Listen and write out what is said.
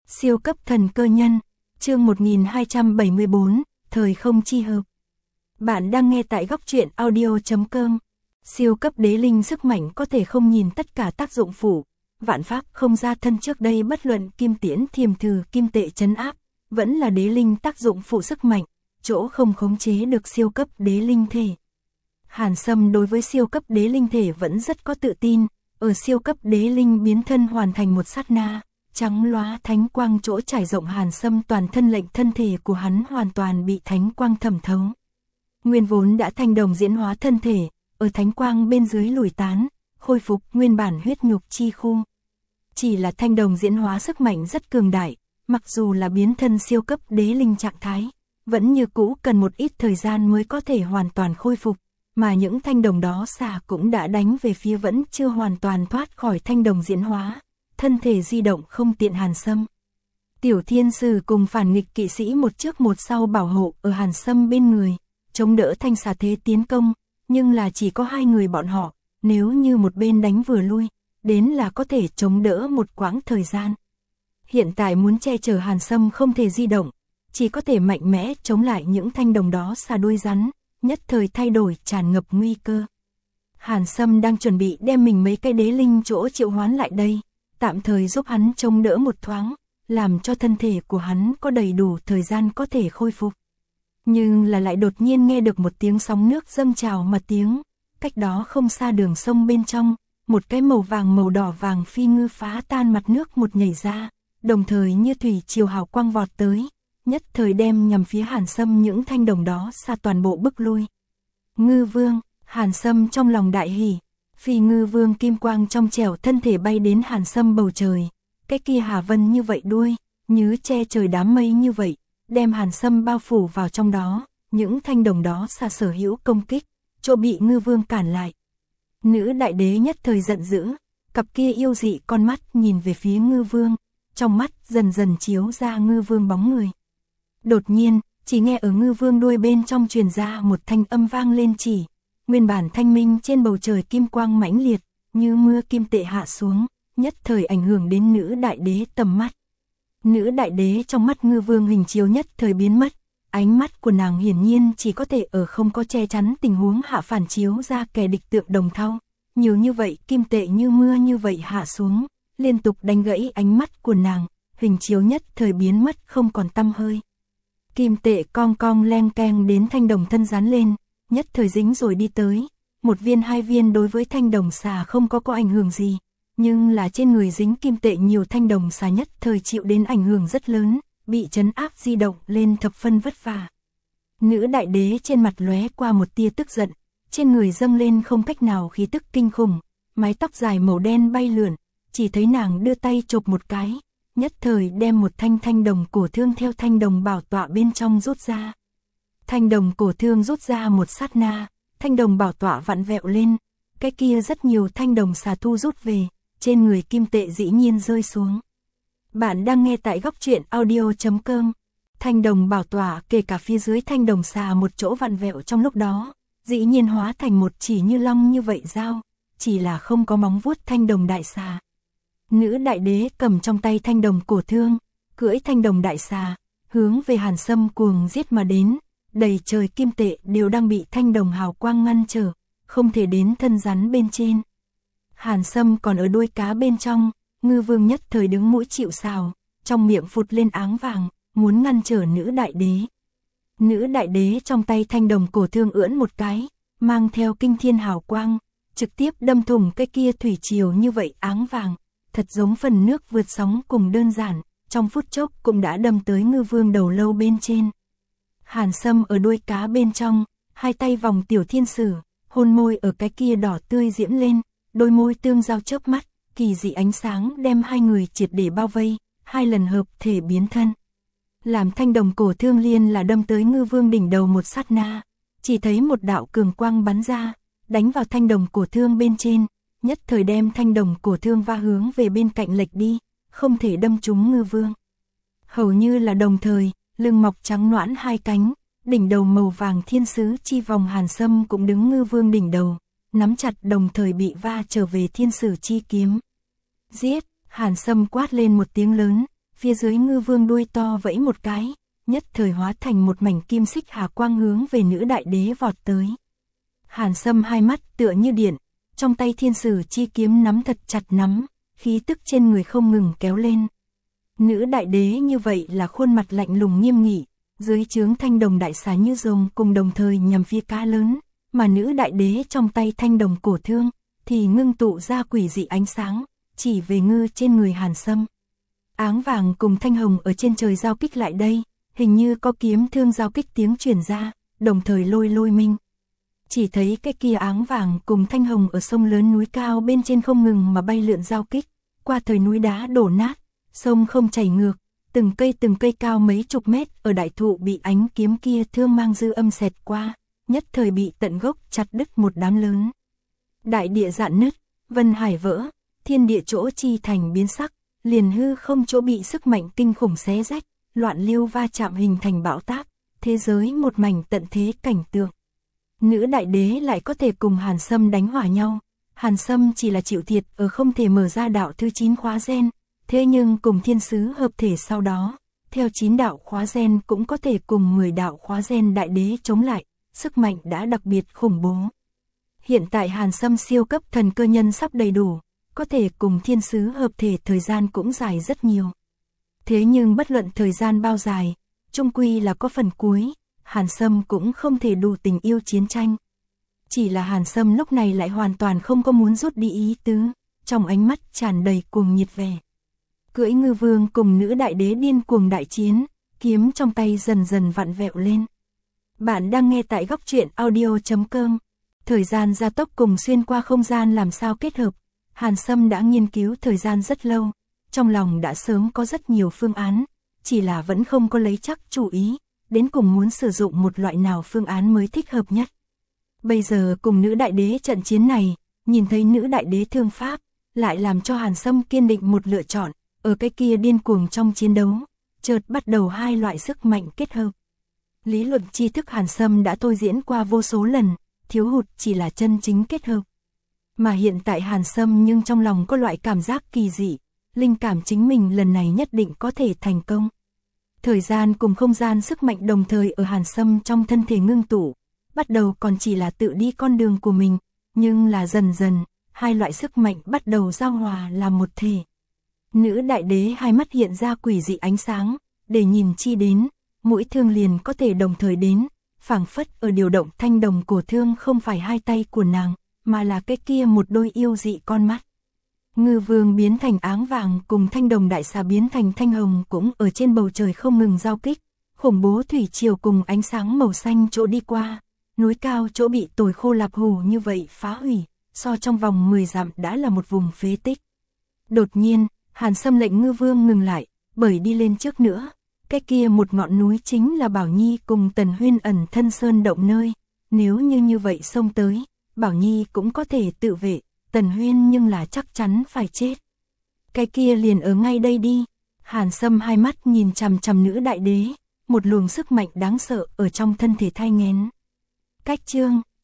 Siêu cấp thần cơ nhân, chương 1274, thời không chi hợp. Bạn đang nghe tại góc truyện audio.com. Siêu cấp đế linh sức mạnh có thể không nhìn tất cả tác dụng phụ, vạn pháp không ra thân trước đây bất luận kim tiễn thiềm thử kim tệ trấn áp, vẫn là đế linh tác dụng phụ sức mạnh, chỗ không khống chế được siêu cấp đế linh thể. Hàn Sâm đối với siêu cấp đế linh thể vẫn rất có tự tin, ở siêu cấp đế linh biến thân hoàn thành một sát na, trắng lóa thánh quang chỗ trải rộng Hàn Sâm toàn thân lệnh thân thể của hắn hoàn toàn bị thánh quang thẩm thấu. Nguyên vốn đã thanh đồng diễn hóa thân thể, ở thánh quang bên dưới lùi tán, khôi phục nguyên bản huyết nhục chi khu. Chỉ là thanh đồng diễn hóa sức mạnh rất cường đại, mặc dù là biến thân siêu cấp đế linh trạng thái, vẫn như cũ cần một ít thời gian mới có thể hoàn toàn khôi phục, mà những thanh đồng đó xả cũng đã đánh về phía vẫn chưa hoàn toàn thoát khỏi thanh đồng diễn hóa, thân thể di động không tiện Hàn Sâm. Tiểu thiên sử cùng phản nghịch kỵ sĩ một trước một sau bảo hộ ở Hàn Sâm bên người, chống đỡ thanh xà thế tiến công, nhưng là chỉ có hai người bọn họ, nếu như một bên đánh vừa lui, đến là có thể chống đỡ một quãng thời gian. Hiện tại muốn che chở Hàn Sâm không thể di động, chỉ có thể mạnh mẽ chống lại những thanh đồng đó xà đuôi rắn, nhất thời thay đổi tràn ngập nguy cơ. Hàn Sâm đang chuẩn bị đem mình mấy cái đế linh chỗ triệu hoán lại đây, tạm thời giúp hắn chống đỡ một thoáng, làm cho thân thể của hắn có đầy đủ thời gian có thể khôi phục. Nhưng là lại đột nhiên nghe được một tiếng sóng nước dâng trào mà tiếng, cách đó không xa đường sông bên trong, một cái màu vàng màu đỏ vàng phi ngư phá tan mặt nước một nhảy ra, đồng thời như thủy triều hào quang vọt tới, nhất thời đem nhằm phía Hàn Sâm những thanh đồng đó xa toàn bộ bức lui. Ngư vương, Hàn Sâm trong lòng đại hỉ, phi ngư vương kim quang trong trẻo thân thể bay đến Hàn Sâm bầu trời, cái kia hà vân như vậy đuôi, như che trời đám mây như vậy, đem Hàn Sâm bao phủ vào trong đó, những thanh đồng đó xa sở hữu công kích, chỗ bị ngư vương cản lại. Nữ đại đế nhất thời giận dữ, cặp kia yêu dị con mắt nhìn về phía ngư vương, trong mắt dần dần chiếu ra ngư vương bóng người. Đột nhiên, chỉ nghe ở ngư vương đuôi bên trong truyền ra một thanh âm vang lên chỉ, nguyên bản thanh minh trên bầu trời kim quang mãnh liệt, như mưa kim tệ hạ xuống, nhất thời ảnh hưởng đến nữ đại đế tầm mắt. Nữ đại đế trong mắt ngư vương hình chiếu nhất thời biến mất, ánh mắt của nàng hiển nhiên chỉ có thể ở không có che chắn tình huống hạ phản chiếu ra kẻ địch tượng đồng thau. Nhiều như vậy kim tệ như mưa như vậy hạ xuống, liên tục đánh gãy ánh mắt của nàng, hình chiếu nhất thời biến mất không còn tăm hơi. Kim tệ cong cong leng keng đến thanh đồng thân dán lên, nhất thời dính rồi đi tới, một viên hai viên đối với thanh đồng xà không có ảnh hưởng gì, nhưng là trên người dính kim tệ nhiều thanh đồng xà nhất thời chịu đến ảnh hưởng rất lớn, bị trấn áp di động lên thập phân vất vả. Nữ đại đế trên mặt lóe qua một tia tức giận, trên người dâng lên không cách nào khí tức kinh khủng, mái tóc dài màu đen bay lượn, chỉ thấy nàng đưa tay chộp một cái, nhất thời đem một thanh đồng cổ thương theo thanh đồng bảo tọa bên trong rút ra. Thanh đồng cổ thương rút ra một sát na, thanh đồng bảo tọa vặn vẹo lên, cái kia rất nhiều thanh đồng xà thu rút về, trên người kim tệ dĩ nhiên rơi xuống. Bạn đang nghe tại góc truyện audio.com. Thanh đồng bảo tọa kể cả phía dưới thanh đồng xà một chỗ vặn vẹo trong lúc đó, dĩ nhiên hóa thành một chỉ như long như vậy dao, chỉ là không có móng vuốt thanh đồng đại xà. Nữ đại đế cầm trong tay thanh đồng cổ thương, cưỡi thanh đồng đại xà, hướng về Hàn Sâm cuồng giết mà đến, đầy trời kim tệ đều đang bị thanh đồng hào quang ngăn trở, không thể đến thân rắn bên trên. Hàn Sâm còn ở đuôi cá bên trong, ngư vương nhất thời đứng mũi chịu sào, trong miệng phụt lên áng vàng, muốn ngăn trở nữ đại đế. Nữ đại đế trong tay thanh đồng cổ thương ưỡn một cái, mang theo kinh thiên hào quang, trực tiếp đâm thủng cái kia thủy triều như vậy áng vàng, thật giống phần nước vượt sóng cùng đơn giản, trong phút chốc cũng đã đâm tới ngư vương đầu lâu bên trên. Hàn Sâm ở đuôi cá bên trong, hai tay vòng tiểu thiên sử, hôn môi ở cái kia đỏ tươi diễm lên, đôi môi tương giao chớp mắt, kỳ dị ánh sáng đem hai người triệt để bao vây, hai lần hợp thể biến thân. Làm thanh đồng cổ thương liên là đâm tới ngư vương đỉnh đầu một sát na, chỉ thấy một đạo cường quang bắn ra, đánh vào thanh đồng cổ thương bên trên, nhất thời đem thanh đồng cổ thương va hướng về bên cạnh lệch đi, không thể đâm trúng ngư vương. Hầu như là đồng thời, lưng mọc trắng noãn hai cánh, đỉnh đầu màu vàng thiên sứ chi vòng Hàn Sâm cũng đứng ngư vương đỉnh đầu, nắm chặt đồng thời bị va trở về thiên sử chi kiếm. Giết, Hàn Sâm quát lên một tiếng lớn, phía dưới Ngư Vương đuôi to vẫy một cái, nhất thời hóa thành một mảnh kim xích hà quang hướng về nữ đại đế vọt tới. Hàn Sâm hai mắt tựa như điện, trong tay thiên sử chi kiếm nắm thật chặt nắm, khí tức trên người không ngừng kéo lên. Nữ đại đế như vậy là khuôn mặt lạnh lùng nghiêm nghị, dưới trướng thanh đồng đại xà như rồng cùng đồng thời nhằm phía cá lớn, mà nữ đại đế trong tay thanh đồng cổ thương, thì ngưng tụ ra quỷ dị ánh sáng, chỉ về ngư trên người Hàn Sâm. Áng vàng cùng thanh hồng ở trên trời giao kích lại đây, hình như có kiếm thương giao kích tiếng truyền ra, đồng thời lôi minh. Chỉ thấy cái kia áng vàng cùng thanh hồng ở sông lớn núi cao bên trên không ngừng mà bay lượn giao kích, qua thời núi đá đổ nát, sông không chảy ngược, từng cây cao mấy chục mét ở đại thụ bị ánh kiếm kia thương mang dư âm xẹt qua, nhất thời bị tận gốc chặt đứt một đám lớn. Đại địa rạn nứt, vân hải vỡ, thiên địa chỗ chi thành biến sắc, liền hư không chỗ bị sức mạnh kinh khủng xé rách, loạn lưu va chạm hình thành bão táp, thế giới một mảnh tận thế cảnh tượng. Nữ đại đế lại có thể cùng Hàn Sâm đánh hòa nhau, Hàn Sâm chỉ là chịu thiệt ở không thể mở ra đạo thứ 9 khóa gen, thế nhưng cùng thiên sứ hợp thể sau đó, theo 9 đạo khóa gen cũng có thể cùng 10 đạo khóa gen đại đế chống lại, sức mạnh đã đặc biệt khủng bố. Hiện tại Hàn Sâm siêu cấp thần cơ nhân sắp đầy đủ, có thể cùng thiên sứ hợp thể thời gian cũng dài rất nhiều. Thế nhưng bất luận thời gian bao dài, chung quy là có phần cuối, Hàn Sâm cũng không thể đủ tình yêu chiến tranh. Chỉ là Hàn Sâm lúc này lại hoàn toàn không có muốn rút đi ý tứ, trong ánh mắt tràn đầy cuồng nhiệt vẻ. Cưỡi Ngư Vương cùng nữ đại đế điên cuồng đại chiến, kiếm trong tay dần dần vặn vẹo lên. Bạn đang nghe tại góc truyện audio.com. Thời gian gia tốc cùng xuyên qua không gian làm sao kết hợp, Hàn Sâm đã nghiên cứu thời gian rất lâu, trong lòng đã sớm có rất nhiều phương án, chỉ là vẫn không có lấy chắc chủ ý, đến cùng muốn sử dụng một loại nào phương án mới thích hợp nhất. Bây giờ cùng nữ đại đế trận chiến này, nhìn thấy nữ đại đế thương pháp, lại làm cho Hàn Sâm kiên định một lựa chọn, ở cái kia điên cuồng trong chiến đấu, chợt bắt đầu hai loại sức mạnh kết hợp. Lý luận tri thức Hàn Sâm đã thôi diễn qua vô số lần, thiếu hụt chỉ là chân chính kết hợp. Mà hiện tại Hàn Sâm nhưng trong lòng có loại cảm giác kỳ dị, linh cảm chính mình lần này nhất định có thể thành công. Thời gian cùng không gian sức mạnh đồng thời ở Hàn Sâm trong thân thể ngưng tụ, bắt đầu còn chỉ là tự đi con đường của mình, nhưng là dần dần, hai loại sức mạnh bắt đầu giao hòa làm một thể. Nữ đại đế hai mắt hiện ra quỷ dị ánh sáng, để nhìn chi đến, mũi thương liền có thể đồng thời đến, phảng phất ở điều động thanh đồng cổ thương không phải hai tay của nàng, mà là cái kia một đôi yêu dị con mắt. Ngư Vương biến thành áng vàng cùng thanh đồng đại xà biến thành thanh hồng cũng ở trên bầu trời không ngừng giao kích, khủng bố thủy triều cùng ánh sáng màu xanh chỗ đi qua, núi cao chỗ bị tồi khô lạp hủ như vậy phá hủy, so trong vòng 10 dặm đã là một vùng phế tích. Đột nhiên, Hàn Sâm lệnh Ngư Vương ngừng lại, bởi đi lên trước nữa, cái kia một ngọn núi chính là Bảo Nhi cùng Tần Huyên ẩn thân sơn động nơi, nếu như vậy xông tới, Bảo Nhi cũng có thể tự vệ, Tần Huyên nhưng là chắc chắn phải chết. Cái kia liền ở ngay đây đi. Hàn Sâm hai mắt nhìn chằm chằm nữ đại đế, một luồng sức mạnh đáng sợ ở trong thân thể thai nghén. Cách chương